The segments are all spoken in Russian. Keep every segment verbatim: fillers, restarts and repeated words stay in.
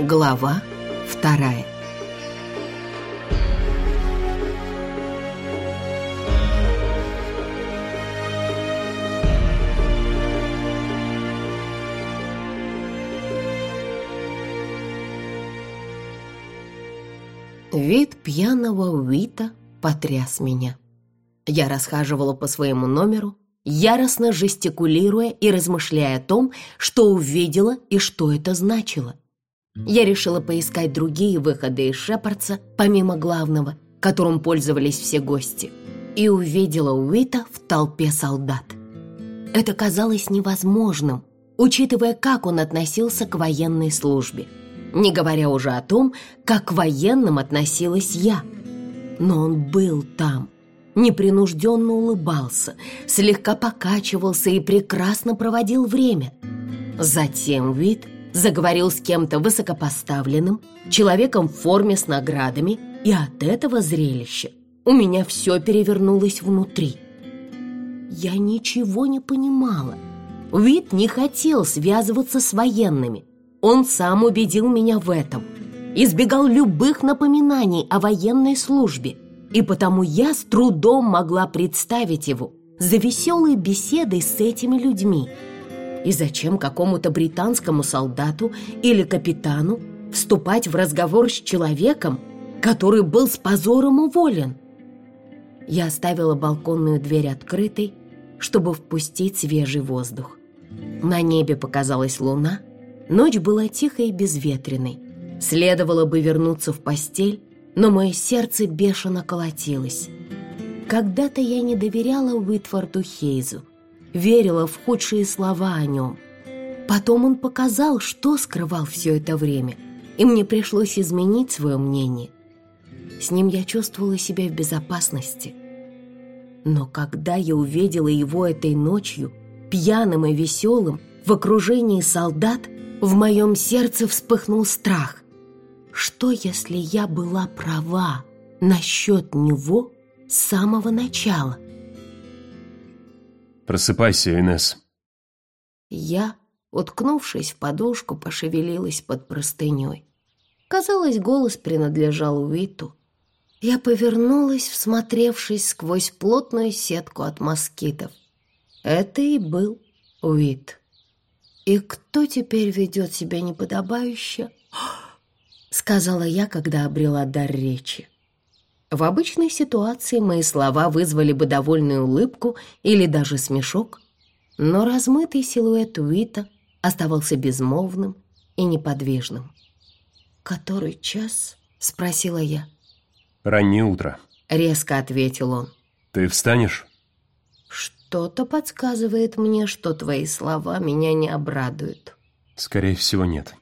Глава вторая. Вид пьяного Уита потряс меня. Я расхаживала по своему номеру, яростно жестикулируя и размышляя о том, что увидела и что это значило. Я решила поискать другие выходы из Шепардса, помимо главного, которым пользовались все гости, и увидела Уита в толпе солдат. Это казалось невозможным, учитывая, как он относился к военной службе, не говоря уже о том, как к военным относилась я. Но он был там, непринужденно улыбался, слегка покачивался и прекрасно проводил время. Затем Уит заговорил с кем-то высокопоставленным, человеком в форме с наградами, и от этого зрелища у меня все перевернулось внутри. Я ничего не понимала. Уит не хотел связываться с военными. Он сам убедил меня в этом. Избегал любых напоминаний о военной службе, и потому я с трудом могла представить его за веселой беседой с этими людьми. И зачем какому-то британскому солдату или капитану вступать в разговор с человеком, который был с позором уволен? Я оставила балконную дверь открытой, чтобы впустить свежий воздух. На небе показалась луна, ночь была тихой и безветренной. Следовало бы вернуться в постель, но мое сердце бешено колотилось. Когда-то я не доверяла Уитфорду Хейзу, верила в худшие слова о нем. Потом он показал, что скрывал все это время, и мне пришлось изменить свое мнение. С ним я чувствовала себя в безопасности. Но когда я увидела его этой ночью, пьяным и веселым, в окружении солдат, в моем сердце вспыхнул страх. Что, если я была права насчет него с самого начала? Просыпайся, Инесс. Я, уткнувшись в подушку, пошевелилась под простыней. Казалось, голос принадлежал Уиту. Я повернулась, всмотревшись сквозь плотную сетку от москитов. Это и был Уит. «И кто теперь ведет себя неподобающе?» — сказала я, когда обрела дар речи. В обычной ситуации мои слова вызвали бы довольную улыбку или даже смешок, но размытый силуэт Уита оставался безмолвным и неподвижным. «Который час?» — спросила я. «Раннее утро», — резко ответил он. «Ты встанешь?» «Что-то подсказывает мне, что твои слова меня не обрадуют». «Скорее всего, нет».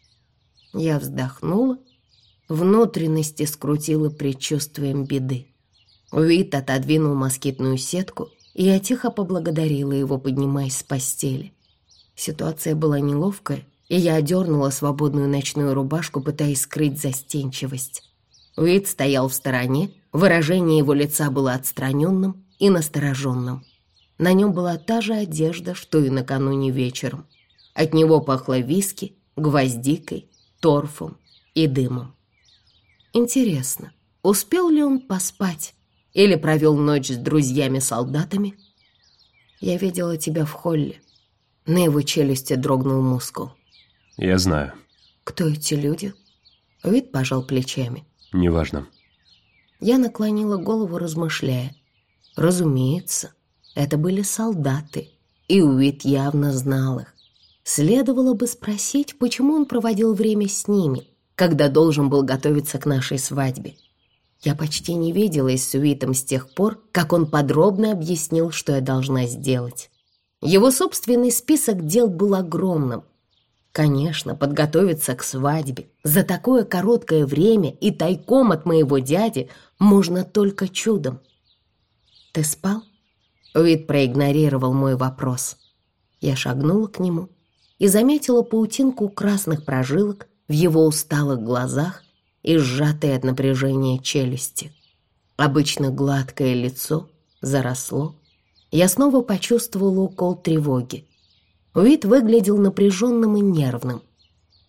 Я вздохнула, внутренности скрутила предчувствием беды. Уит отодвинул москитную сетку, и я тихо поблагодарила его, поднимаясь с постели. Ситуация была неловкая, и я одернула свободную ночную рубашку, пытаясь скрыть застенчивость. Уит стоял в стороне, выражение его лица было отстраненным и настороженным. На нем была та же одежда, что и накануне вечером. От него пахло виски, гвоздикой, торфом и дымом. Интересно, успел ли он поспать или провел ночь с друзьями-солдатами? Я видела тебя в холле. На его челюсти дрогнул мускул. Я знаю. Кто эти люди? Уит пожал плечами. Неважно. Я наклонила голову, размышляя. Разумеется, это были солдаты, и Уит явно знал их. Следовало бы спросить, почему он проводил время с ними, когда должен был готовиться к нашей свадьбе. Я почти не виделась с Уитом с тех пор, как он подробно объяснил, что я должна сделать. Его собственный список дел был огромным. Конечно, подготовиться к свадьбе за такое короткое время и тайком от моего дяди можно только чудом. «Ты спал?» Уит проигнорировал мой вопрос. Я шагнула к нему и заметила паутинку красных прожилок в его усталых глазах и сжатые от напряжения челюсти. Обычно гладкое лицо заросло. Я снова почувствовала укол тревоги. Уит выглядел напряженным и нервным.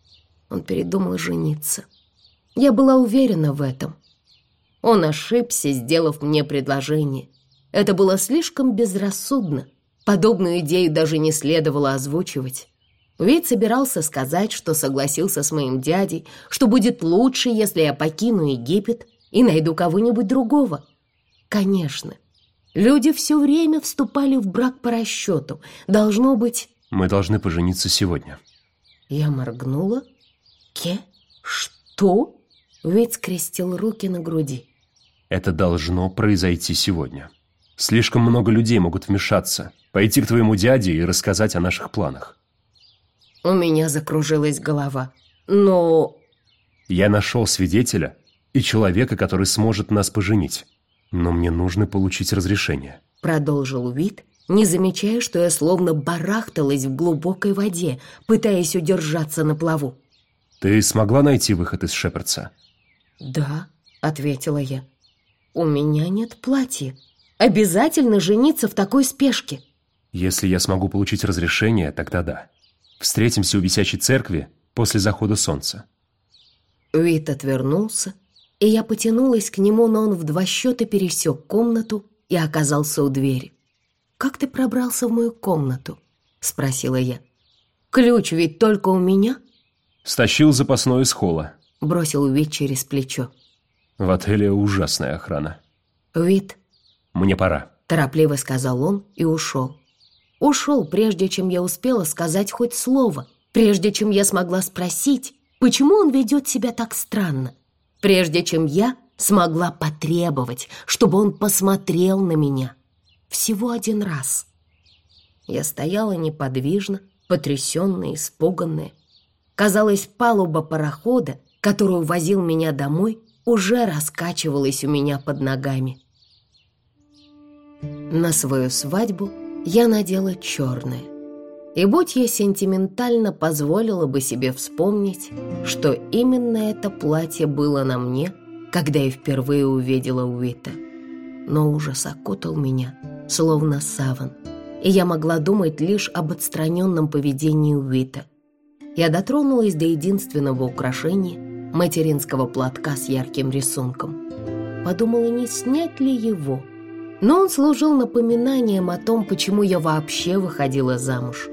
Он передумал жениться. Я была уверена в этом. Он ошибся, сделав мне предложение. Это было слишком безрассудно. Подобную идею даже не следовало озвучивать. Ведь собирался сказать, что согласился с моим дядей, что будет лучше, если я покину Египет и найду кого-нибудь другого. Конечно, люди все время вступали в брак по расчету. Должно быть... Мы должны пожениться сегодня. Я моргнула. Ке? Что? Ведь скрестил руки на груди. Это должно произойти сегодня. Слишком много людей могут вмешаться, пойти к твоему дяде и рассказать о наших планах. У меня закружилась голова. Но... Я нашел свидетеля и человека, который сможет нас поженить. Но мне нужно получить разрешение. Продолжил Уит, не замечая, что я словно барахталась в глубокой воде, пытаясь удержаться на плаву. Ты смогла найти выход из Шепардса? Да, ответила я. У меня нет платья. Обязательно жениться в такой спешке. Если я смогу получить разрешение, тогда да. Встретимся у висячей церкви после захода солнца. Уит отвернулся, и я потянулась к нему, но он в два счета пересек комнату и оказался у двери. «Как ты пробрался в мою комнату?» — спросила я. «Ключ ведь только у меня?» Стащил запасной из холла. Бросил Уит через плечо. В отеле ужасная охрана. «Уит, мне пора», — торопливо сказал он и ушел. Ушел, прежде чем я успела сказать хоть слово, прежде чем я смогла спросить, почему он ведет себя так странно, прежде чем я смогла потребовать, чтобы он посмотрел на меня. Всего один раз. Я стояла неподвижно, потрясенная, испуганная. Казалось, палуба парохода, который увозил меня домой, уже раскачивалась у меня под ногами. На свою свадьбу я надела черное. И будь я сентиментально, позволила бы себе вспомнить, что именно это платье было на мне, когда я впервые увидела Уита. Но ужас окутал меня, словно саван, и я могла думать лишь об отстраненном поведении Уита. Я дотронулась до единственного украшения, материнского платка с ярким рисунком. Подумала, не снять ли его. Но он служил напоминанием о том, почему я вообще выходила замуж.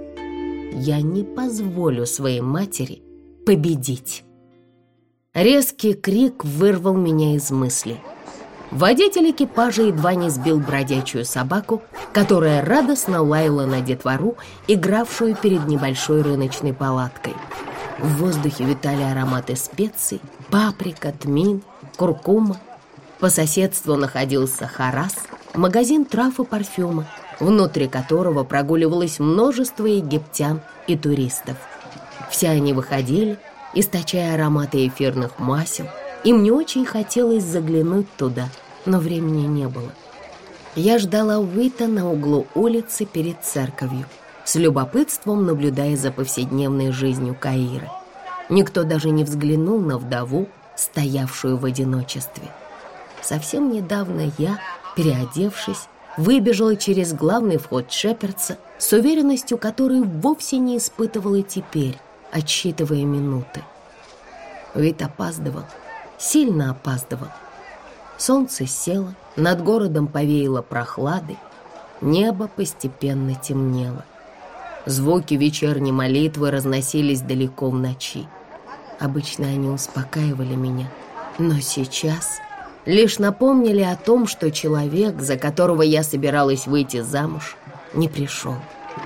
Я не позволю своей матери победить. Резкий крик вырвал меня из мыслей. Водитель экипажа едва не сбил бродячую собаку, которая радостно лаяла на детвору, игравшую перед небольшой рыночной палаткой. В воздухе витали ароматы специй, паприка, тмин, куркума. По соседству находился Харрас, магазин трав и парфюма, внутри которого прогуливалось множество египтян и туристов. Все они выходили, источая ароматы эфирных масел, и мне очень хотелось заглянуть туда, но времени не было. Я ждала Уита на углу улицы перед церковью, с любопытством наблюдая за повседневной жизнью Каира. Никто даже не взглянул на вдову, стоявшую в одиночестве. Совсем недавно я, переодевшись, выбежала через главный вход Шепардса с уверенностью, которой вовсе не испытывала теперь, отсчитывая минуты. Уит опаздывал, сильно опаздывал. Солнце село, над городом повеяло прохладой, небо постепенно темнело. Звуки вечерней молитвы разносились далеко в ночи. Обычно они успокаивали меня, но сейчас лишь напомнили о том, что человек, за которого я собиралась выйти замуж, не пришел.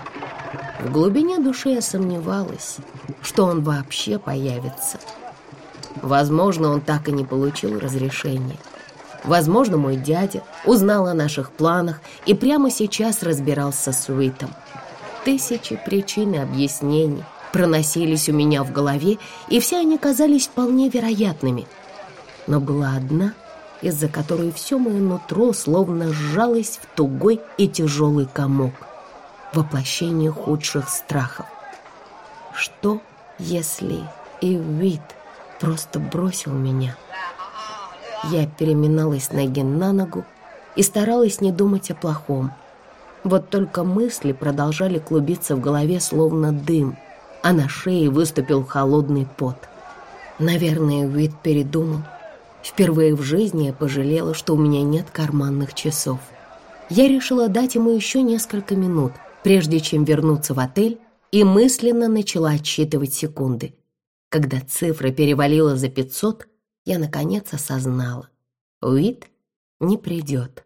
В глубине души я сомневалась, что он вообще появится. Возможно, он так и не получил разрешения. Возможно, мой дядя узнал о наших планах и прямо сейчас разбирался с Уитом. Тысячи причин и объяснений проносились у меня в голове, и все они казались вполне вероятными. Но была одна, из-за которой все мое нутро словно сжалось в тугой и тяжелый комок. Воплощение худших страхов. Что, если и Уит просто бросил меня? Я переминалась с ноги на ногу и старалась не думать о плохом. Вот только мысли продолжали клубиться в голове, словно дым. а на шее выступил холодный пот. Наверное, Уит передумал. Впервые в жизни я пожалела, что у меня нет карманных часов. Я решила дать ему еще несколько минут, прежде чем вернуться в отель, и мысленно начала отсчитывать секунды. Когда цифра перевалила за пятьсот, я наконец осознала: Уит не придет.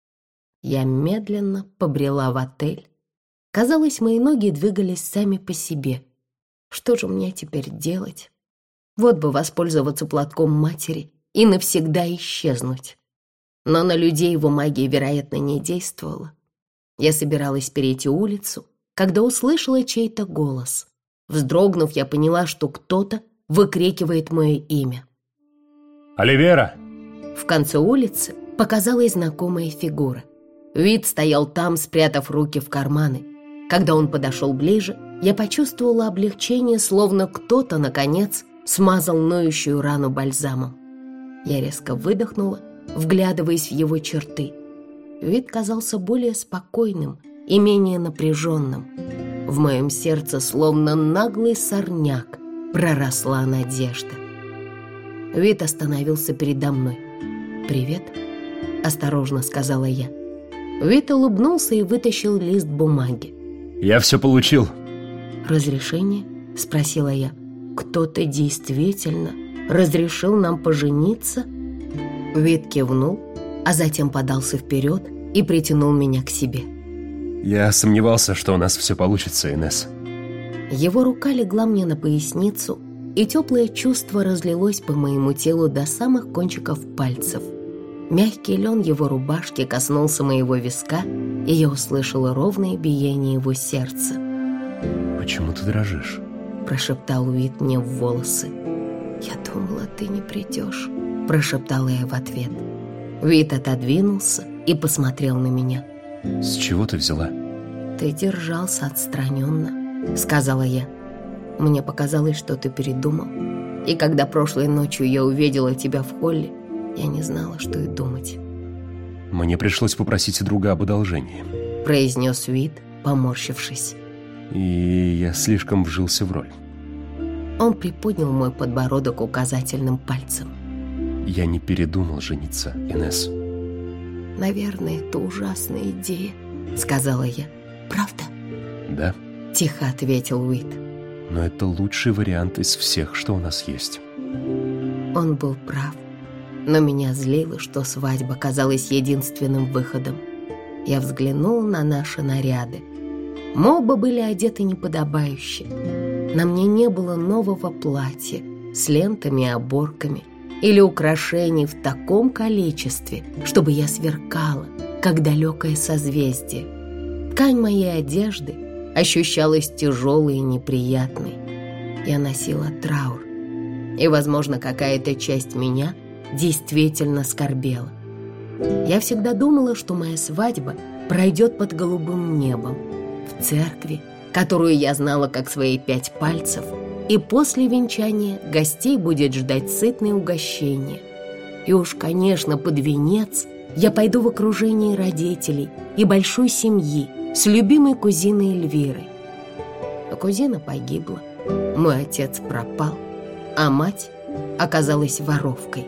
Я медленно побрела в отель. Казалось, мои ноги двигались сами по себе. Что же мне теперь делать? Вот бы воспользоваться платком матери и навсегда исчезнуть. Но на людей его магия, вероятно, не действовала. Я собиралась перейти улицу, когда услышала чей-то голос. Вздрогнув, я поняла, что кто-то выкрикивает мое имя. «Оливера!» В конце улицы показалась знакомая фигура. Уит стоял там, спрятав руки в карманы. Когда он подошел ближе, я почувствовала облегчение, словно кто-то, наконец, смазал ноющую рану бальзамом. Я резко выдохнула, вглядываясь в его черты. Уит казался более спокойным и менее напряженным. В моем сердце, словно наглый сорняк, проросла надежда. Уит остановился передо мной. «Привет», — осторожно сказала я. Уит улыбнулся и вытащил лист бумаги. «Я все получил». «Разрешение?» — спросила я. «Кто-то действительно разрешил нам пожениться?» Уит кивнул, а затем подался вперед и притянул меня к себе. «Я сомневался, что у нас все получится, Инесс». Его рука легла мне на поясницу, и теплое чувство разлилось по моему телу до самых кончиков пальцев. Мягкий лен его рубашки коснулся моего виска, и я услышала ровное биение его сердца. «Почему ты дрожишь?» — прошептал Уит мне в волосы. «Я думала, ты не придешь», — прошептала я в ответ. Уит отодвинулся и посмотрел на меня. «С чего ты взяла?» «Ты держался отстраненно», — сказала я. «Мне показалось, что ты передумал. И когда прошлой ночью я увидела тебя в холле, я не знала, что и думать». «Мне пришлось попросить друга об одолжении», — произнес Уит, поморщившись. «И я слишком вжился в роль». Он приподнял мой подбородок указательным пальцем. «Я не передумал жениться, Инесс». «Наверное, это ужасная идея», — сказала я. «Правда?» «Да», — тихо ответил Уит. «но это лучший вариант из всех, что у нас есть». Он был прав, но меня злило, что свадьба казалась единственным выходом. Я взглянула на наши наряды. Мы оба были одеты неподобающе. На мне не было нового платья с лентами и оборками или украшений в таком количестве, чтобы я сверкала, как далекое созвездие. Ткань моей одежды ощущалась тяжелой и неприятной. Я носила траур, и, возможно, какая-то часть меня действительно скорбела. Я всегда думала, что моя свадьба пройдет под голубым небом, в церкви, которую я знала как свои пять пальцев, и после венчания гостей будет ждать сытное угощение. И уж, конечно, под венец я пойду в окружении родителей и большой семьи с любимой кузиной Эльвирой. Но кузина погибла, мой отец пропал, а мать оказалась воровкой.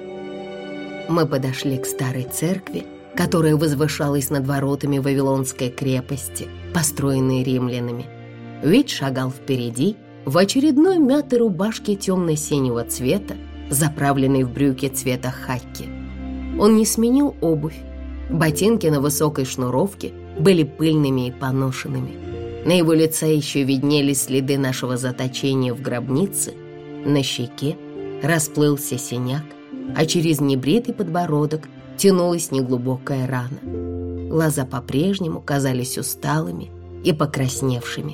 Мы подошли к старой церкви, которая возвышалась над воротами Вавилонской крепости, построенной римлянами. Уит шагал впереди, в очередной мятой рубашке темно-синего цвета, заправленной в брюки цвета хаки. Он не сменил обувь. Ботинки на высокой шнуровке были пыльными и поношенными. На его лице еще виднелись следы нашего заточения в гробнице. На щеке расплылся синяк, а через небритый подбородок тянулась неглубокая рана. Глаза по-прежнему казались усталыми и покрасневшими.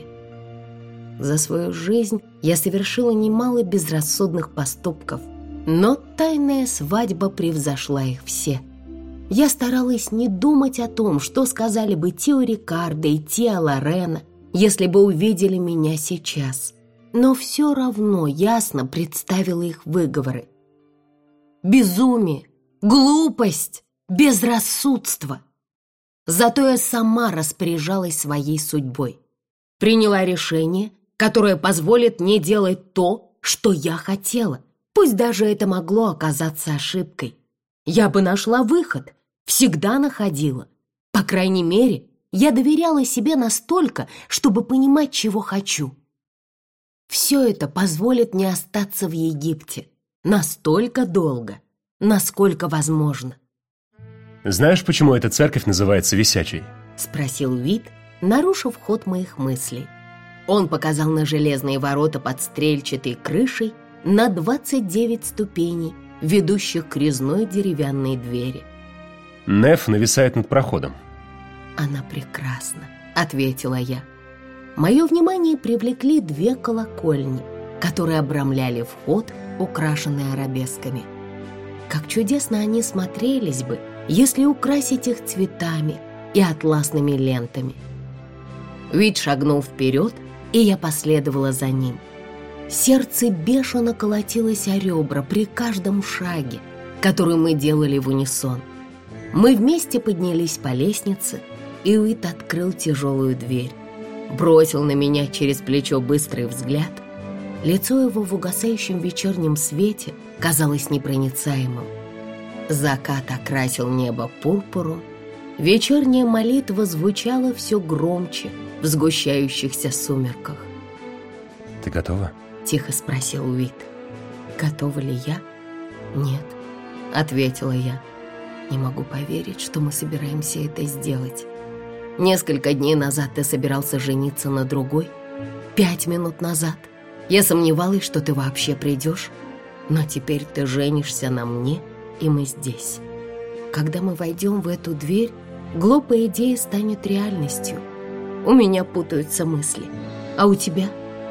За свою жизнь я совершила немало безрассудных поступков, но тайная свадьба превзошла их все. Я старалась не думать о том, что сказали бы Тио Рикардо и Тиа Лорена, если бы увидели меня сейчас. Но все равно ясно представила их выговоры. Безумие, глупость, безрассудство. Зато я сама распоряжалась своей судьбой. Приняла решение которая позволит мне делать то, что я хотела. Пусть даже это могло оказаться ошибкой. Я бы нашла выход, всегда находила. По крайней мере, я доверяла себе настолько, чтобы понимать, чего хочу. Все это позволит мне остаться в Египте настолько долго, насколько возможно. Знаешь, почему эта церковь называется висячей? Спросил Уит, нарушив ход моих мыслей. Он показал на железные ворота под стрельчатой крышей на двадцать девять ступеней, ведущих к резной деревянной двери. Неф нависает над проходом. «Она прекрасна», — ответила я. Мое внимание привлекли две колокольни, которые обрамляли вход, украшенные арабесками. Как чудесно они смотрелись бы, если украсить их цветами и атласными лентами. Уит шагнул вперед, и я последовала за ним. Сердце бешено колотилось о ребра при каждом шаге, который мы делали в унисон. Мы вместе поднялись по лестнице, и Уит открыл тяжелую дверь. Бросил на меня через плечо быстрый взгляд. Лицо его в угасающем вечернем свете казалось непроницаемым. Закат окрасил небо пурпуром. Вечерняя молитва звучала все громче в сгущающихся сумерках. «Ты готова?» — тихо спросил Уит. «Готова ли я?» «Нет», — ответила я. «Не могу поверить, что мы собираемся это сделать. Несколько дней назад ты собирался жениться на другой. Пять минут назад я сомневалась, что ты вообще придешь. Но теперь ты женишься на мне, и мы здесь. Когда мы войдем в эту дверь, глупая идея станет реальностью. У меня путаются мысли. А у тебя?»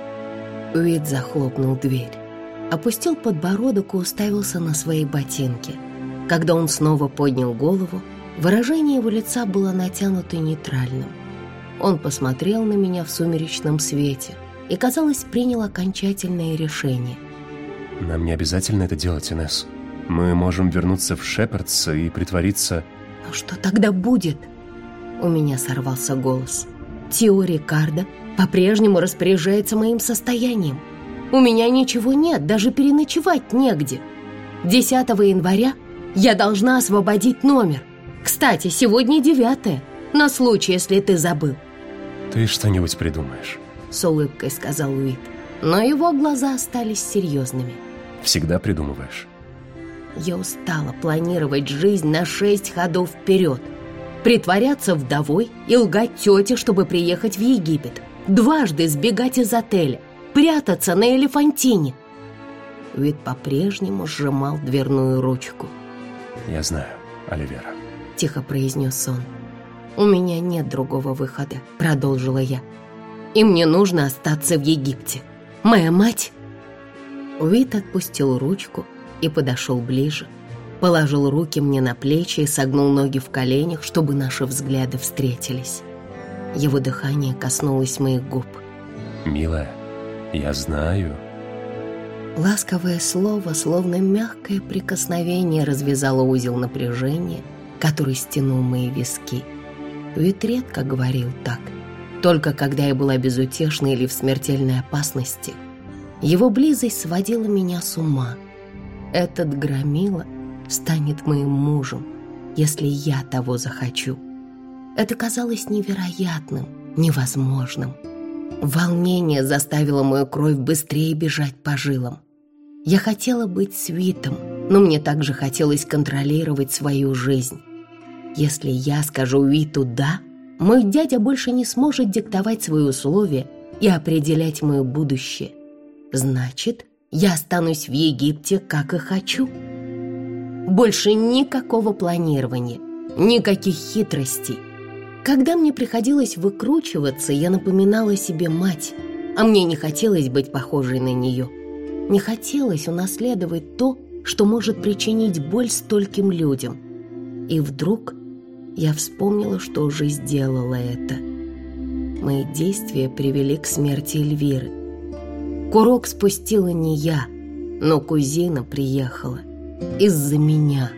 Уит захлопнул дверь, опустил подбородок и уставился на свои ботинки. Когда он снова поднял голову, выражение его лица было натянуто нейтральным. Он посмотрел на меня в сумеречном свете и, казалось, принял окончательное решение. «Нам не обязательно это делать, Инесс. Мы можем вернуться в Шепардс и притвориться...» «Но что тогда будет?» У меня сорвался голос. «Тио Рикардо по-прежнему распоряжается моим состоянием. У меня ничего нет, даже переночевать негде. десятого января я должна освободить номер. Кстати, сегодня девятое, на случай, если ты забыл». «Ты что-нибудь придумаешь», — с улыбкой сказал Уит, но его глаза остались серьезными. «Всегда придумываешь». Я устала планировать жизнь на шесть ходов вперед. Притворяться вдовой и лгать тете, чтобы приехать в Египет. Дважды сбегать из отеля, прятаться на Элефантине. Уит по-прежнему сжимал дверную ручку. «Я знаю, Оливера», — тихо произнес он. «У меня нет другого выхода», — продолжила я. «И мне нужно остаться в Египте. Моя мать...» Уит отпустил ручку и подошел ближе, положил руки мне на плечи и согнул ноги в коленях, чтобы наши взгляды встретились. Его дыхание коснулось моих губ. «Милая, я знаю...» Ласковое слово, словно мягкое прикосновение, развязало узел напряжения, который стянул мои виски. Уит редко говорил так, только когда я была безутешна или в смертельной опасности. Его близость сводила меня с ума. Этот громила станет моим мужем, если я того захочу. Это казалось невероятным, невозможным. Волнение заставило мою кровь быстрее бежать по жилам. Я хотела быть с Уитом, но мне также хотелось контролировать свою жизнь. Если я скажу Уиту «да», мой дядя больше не сможет диктовать свои условия и определять мое будущее. Значит, я останусь в Египте, как и хочу. Больше никакого планирования, никаких хитростей. Когда мне приходилось выкручиваться, я напоминала себе мать, а мне не хотелось быть похожей на нее. Не хотелось унаследовать то, что может причинить боль стольким людям. И вдруг я вспомнила, что уже сделала это. Мои действия привели к смерти Эльвиры. Курок спустила не я, но кузина приехала. Из-за меня.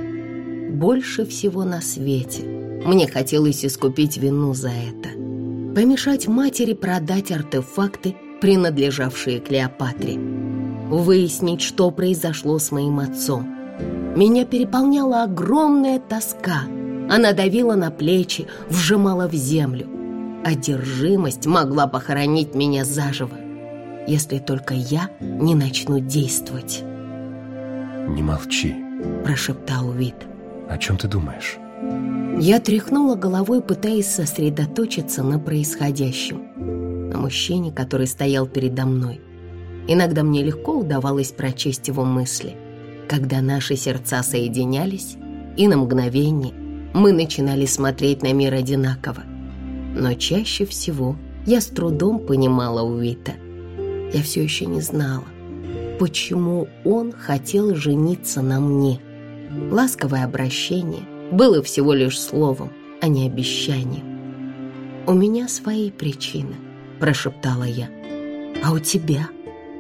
Больше всего на свете мне хотелось искупить вину за это. Помешать матери продать артефакты принадлежавшие Клеопатре. Выяснить, что произошло с моим отцом. Меня переполняла огромная тоска. Она давила на плечи, вжимала в землю. Одержимость могла похоронить меня заживо, если только я не начну действовать. «Не молчи», — прошептал Уит. «О чем ты думаешь?» Я тряхнула головой, пытаясь сосредоточиться на происходящем, на мужчине, который стоял передо мной. Иногда мне легко удавалось прочесть его мысли, когда наши сердца соединялись, и на мгновение мы начинали смотреть на мир одинаково. Но чаще всего я с трудом понимала Уита. Я все еще не знала, почему он хотел жениться на мне. Ласковое обращение было всего лишь словом, а не обещанием. «У меня свои причины», — прошептала я. «А у тебя?»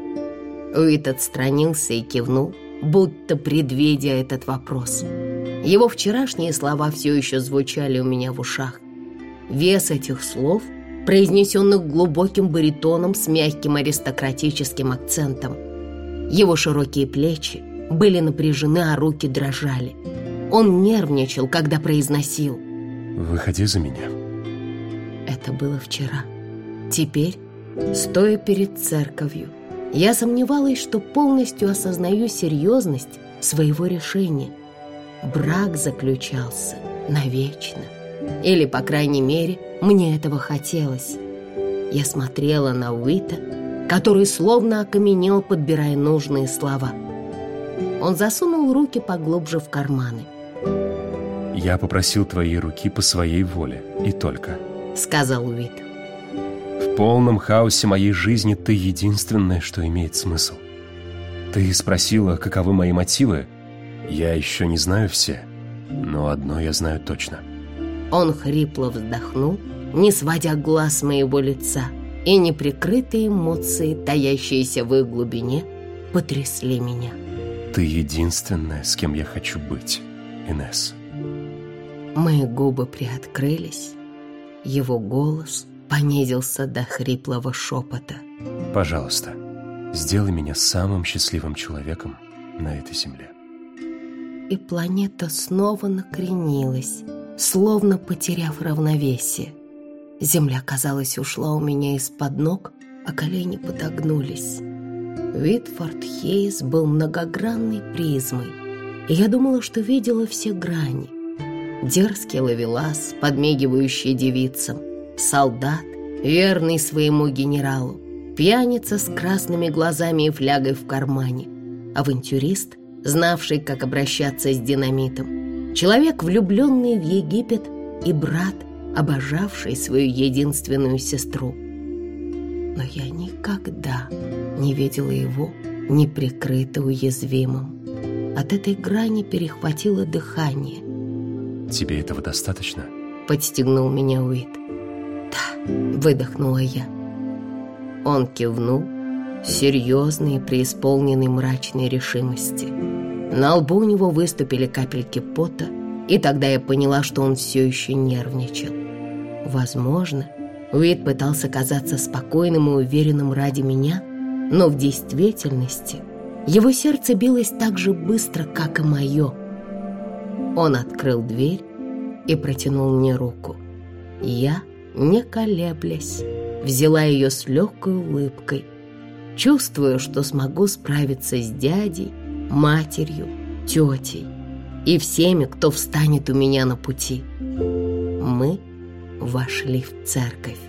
Уит отстранился и кивнул, будто предвидя этот вопрос. Его вчерашние слова все еще звучали у меня в ушах. Вес этих слов, произнесенных глубоким баритоном с мягким аристократическим акцентом. Его широкие плечи были напряжены, а руки дрожали. Он нервничал, когда произносил: «Выходи за меня». Это было вчера. Теперь, стоя перед церковью, я сомневалась, что полностью осознаю серьезность своего решения. Брак заключался навечно. Или, по крайней мере, мне этого хотелось. Я смотрела на Уита, который словно окаменел, подбирая нужные слова. Он засунул руки поглубже в карманы. «Я попросил твоей руки по своей воле, и только», — сказал Уит. «В полном хаосе моей жизни ты единственное, что имеет смысл. Ты спросила, каковы мои мотивы. Я еще не знаю все, но одно я знаю точно». Он хрипло вздохнул, не сводя глаз с моего лица, и неприкрытые эмоции, таящиеся в их глубине, потрясли меня. «Ты единственная, с кем я хочу быть, Инесс». Мои губы приоткрылись, его голос понизился до хриплого шепота. «Пожалуйста, сделай меня самым счастливым человеком на этой земле». И планета снова накренилась, словно потеряв равновесие. Земля, казалось, ушла у меня из-под ног, а колени подогнулись. Уитфорд Хейс был многогранной призмой, и я думала, что видела все грани. Дерзкий ловелас, подмигивающий девицам, солдат, верный своему генералу, пьяница с красными глазами и флягой в кармане, авантюрист, знавший, как обращаться с динамитом, человек, влюбленный в Египет, и брат, обожавший свою единственную сестру. Но я никогда не видела его неприкрыто уязвимым. От этой грани перехватило дыхание. «Тебе этого достаточно?» — подстегнул меня Уит. «Да», — выдохнула я. Он кивнул, серьезный и преисполненный мрачной решимости. На лбу у него выступили капельки пота, и тогда я поняла, что он все еще нервничал. Возможно, Уит пытался казаться спокойным и уверенным ради меня, но в действительности его сердце билось так же быстро, как и мое. Он открыл дверь и протянул мне руку. Я, не колеблясь, взяла ее с легкой улыбкой, чувствуя, что смогу справиться с дядей, матерью, тетей и всеми, кто встанет у меня на пути. Мы вошли в церковь.